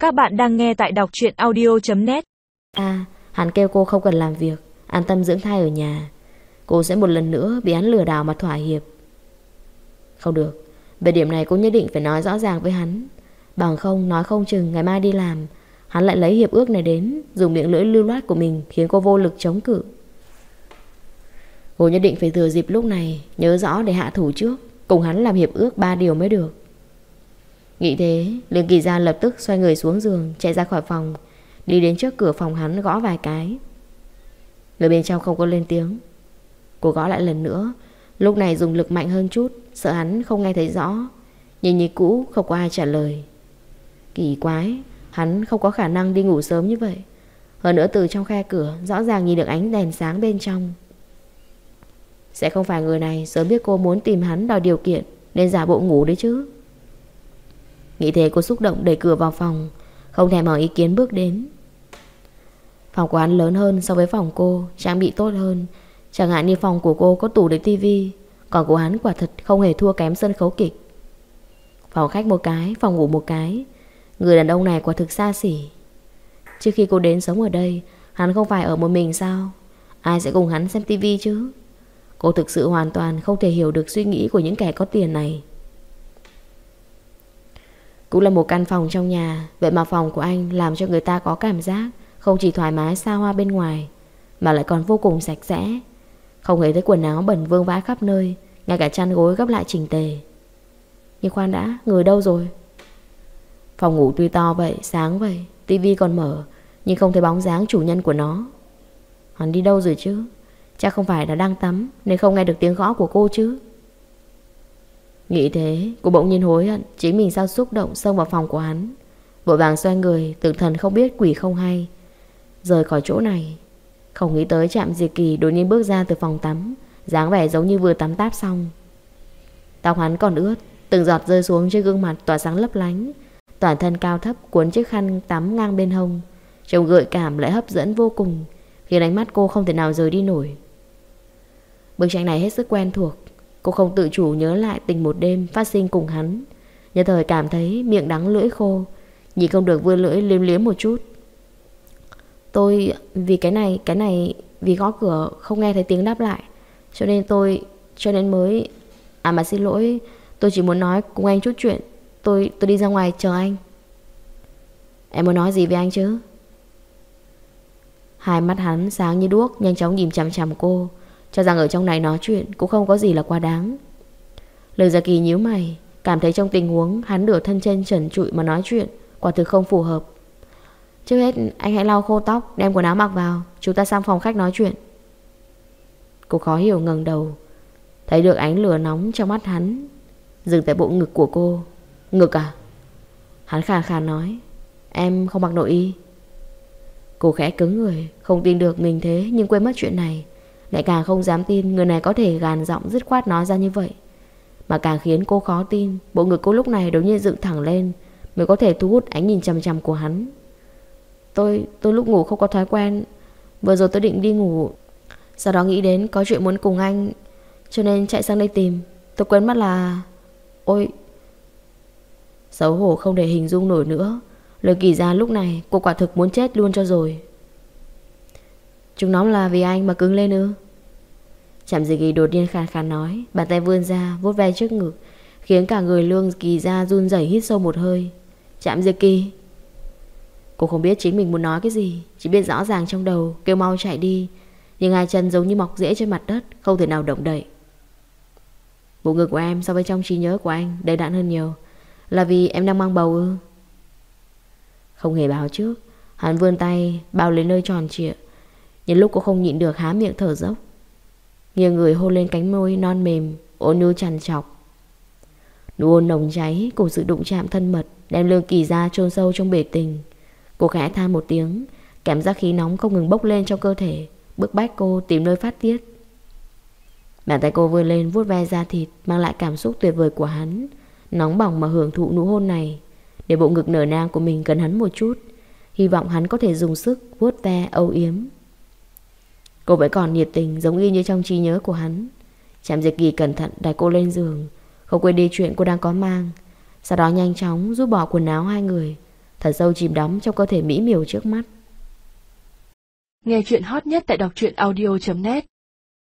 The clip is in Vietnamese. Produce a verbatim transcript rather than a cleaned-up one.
Các bạn đang nghe tại đọc truyện audio chấm net. À, hắn kêu cô không cần làm việc, an tâm dưỡng thai ở nhà. Cô sẽ một lần nữa bị hắn lừa đảo mà thỏa hiệp. Không được, về điểm này cô nhất định phải nói rõ ràng với hắn. Bằng không nói không chừng ngày mai đi làm hắn lại lấy hiệp ước này đến, dùng miệng lưỡi lưu loát của mình khiến cô vô lực chống cự. Cô nhất định phải thừa dịp lúc này nhớ rõ để hạ thủ trước, cùng hắn làm hiệp ước ba điều mới được. Nghĩ thế, Lương Kỳ Gia lập tức xoay người xuống giường, chạy ra khỏi phòng, đi đến trước cửa phòng hắn gõ vài cái. Người bên trong không có lên tiếng. Cô gõ lại lần nữa, lúc này dùng lực mạnh hơn chút, sợ hắn không nghe thấy rõ. Nhưng như cũ không có ai trả lời. Kỳ quái, hắn không có khả năng đi ngủ sớm như vậy. Hơn nữa từ trong khe cửa rõ ràng nhìn được ánh đèn sáng bên trong. Sẽ không phải người này sớm biết cô muốn tìm hắn đòi điều kiện nên giả bộ ngủ đấy chứ. Nghĩ thế cô xúc động đẩy cửa vào phòng, không thèm hỏi ý kiến bước đến. Phòng của hắn lớn hơn so với phòng cô, trang bị tốt hơn. Chẳng hạn như phòng của cô có tủ để tivi, còn của hắn quả thật không hề thua kém sân khấu kịch. Phòng khách một cái, phòng ngủ một cái. Người đàn ông này quả thực xa xỉ. Trước khi cô đến sống ở đây, hắn không phải ở một mình sao? Ai sẽ cùng hắn xem tivi chứ? Cô thực sự hoàn toàn không thể hiểu được suy nghĩ của những kẻ có tiền này. Cũng là một căn phòng trong nhà, vậy mà phòng của anh làm cho người ta có cảm giác không chỉ thoải mái xa hoa bên ngoài, mà lại còn vô cùng sạch sẽ. Không hề thấy quần áo bẩn vương vãi khắp nơi, ngay cả chăn gối gấp lại chỉnh tề. Nhưng khoan đã, người đâu rồi? Phòng ngủ tuy to vậy, sáng vậy, tivi còn mở, nhưng không thấy bóng dáng chủ nhân của nó. Hắn đi đâu rồi chứ? Chắc không phải là đang tắm nên không nghe được tiếng gõ của cô chứ. Nghĩ thế, cô bỗng nhiên hối hận chính mình sao xúc động xông vào phòng của hắn. Vội vàng xoay người, tưởng thần không biết quỷ không hay, rời khỏi chỗ này. Không nghĩ tới Trạm Diệt Kỳ đột nhiên bước ra từ phòng tắm, dáng vẻ giống như vừa tắm táp xong. Tóc hắn còn ướt, từng giọt rơi xuống trên gương mặt tỏa sáng lấp lánh. Toàn thân cao thấp cuốn chiếc khăn tắm ngang bên hông, trông gợi cảm lại hấp dẫn vô cùng, khiến ánh mắt cô không thể nào rời đi nổi. Bức tranh này hết sức quen thuộc. Cô không tự chủ nhớ lại tình một đêm phát sinh cùng hắn, nhất thời cảm thấy miệng đắng lưỡi khô, nhìn không được vươn lưỡi liếm liếm một chút. Tôi vì cái này, cái này vì gõ cửa không nghe thấy tiếng đáp lại, cho nên tôi cho nên mới À mà xin lỗi, tôi chỉ muốn nói cùng anh chút chuyện. Tôi tôi đi ra ngoài chờ anh. Em muốn nói gì với anh chứ? Hai mắt hắn sáng như đuốc, nhanh chóng nhìn chằm chằm cô, cho rằng ở trong này nói chuyện cũng không có gì là quá đáng. Lời Gia Kỳ nhíu mày, cảm thấy trong tình huống hắn nửa thân trên trần trụi mà nói chuyện quả thực không phù hợp. Trước hết anh hãy lau khô tóc, đem quần áo mặc vào, chúng ta sang phòng khách nói chuyện. Cô khó hiểu ngẩng đầu, thấy được ánh lửa nóng trong mắt hắn dừng tại bộ ngực của cô. Ngực à? Hắn khàn khàn nói, em không mặc nội y. Cô khẽ cứng người, không tin được mình thế nhưng quên mất chuyện này, lại càng không dám tin người này có thể gàn giọng dứt khoát nói ra như vậy. Mà càng khiến cô khó tin, bộ ngực cô lúc này đột nhiên dựng thẳng lên mới có thể thu hút ánh nhìn chằm chằm của hắn. Tôi, tôi lúc ngủ không có thói quen. Vừa rồi tôi định đi ngủ, sau đó nghĩ đến có chuyện muốn cùng anh, cho nên chạy sang đây tìm. Tôi quên mất là... Ôi... Xấu hổ không thể hình dung nổi nữa. Lời Kỳ Gia lúc này cô quả thực muốn chết luôn cho rồi. Chúng nó là vì anh mà cứng lên ư? Trạm Diệt Kỳ đột nhiên khàn khàn nói, bàn tay vươn ra vuốt ve trước ngực, khiến cả người Lương Kỳ Gia run rẩy hít sâu một hơi. Trạm Diệt Kỳ. Cô không biết chính mình muốn nói cái gì, chỉ biết rõ ràng trong đầu kêu mau chạy đi, nhưng hai chân giống như mọc rễ trên mặt đất, không thể nào động đậy. Bộ ngực của em so với trong trí nhớ của anh đầy đặn hơn nhiều. Là vì em đang mang bầu ư? Không hề báo trước, hắn vươn tay bao lấy nơi tròn trịa. Nhân lúc cô không nhịn được há miệng thở dốc, nghiêng người hôn lên cánh môi non mềm, ôn nhu trằn trọc. Nụ hôn nồng cháy cùng sự đụng chạm thân mật đem Lương Kỳ Gia chôn sâu trong bể tình. Cô khẽ than một tiếng, cảm giác khí nóng không ngừng bốc lên trong cơ thể, bức bách cô tìm nơi phát tiết. Bàn tay cô vươn lên vuốt ve da thịt, mang lại cảm xúc tuyệt vời của hắn, nóng bỏng mà hưởng thụ nụ hôn này, để bộ ngực nở nang của mình gần hắn một chút, hy vọng hắn có thể dùng sức vuốt ve âu yếm. Cô vẫn còn nhiệt tình giống y như trong trí nhớ của hắn. Trạm Diệt Kỳ cẩn thận đặt cô lên giường, không quên đi chuyện cô đang có mang, sau đó nhanh chóng rút bỏ quần áo hai người, thật sâu chìm đắm trong cơ thể mỹ miều trước mắt. Nghe chuyện hot nhất tại đọc truyện audio chấm net.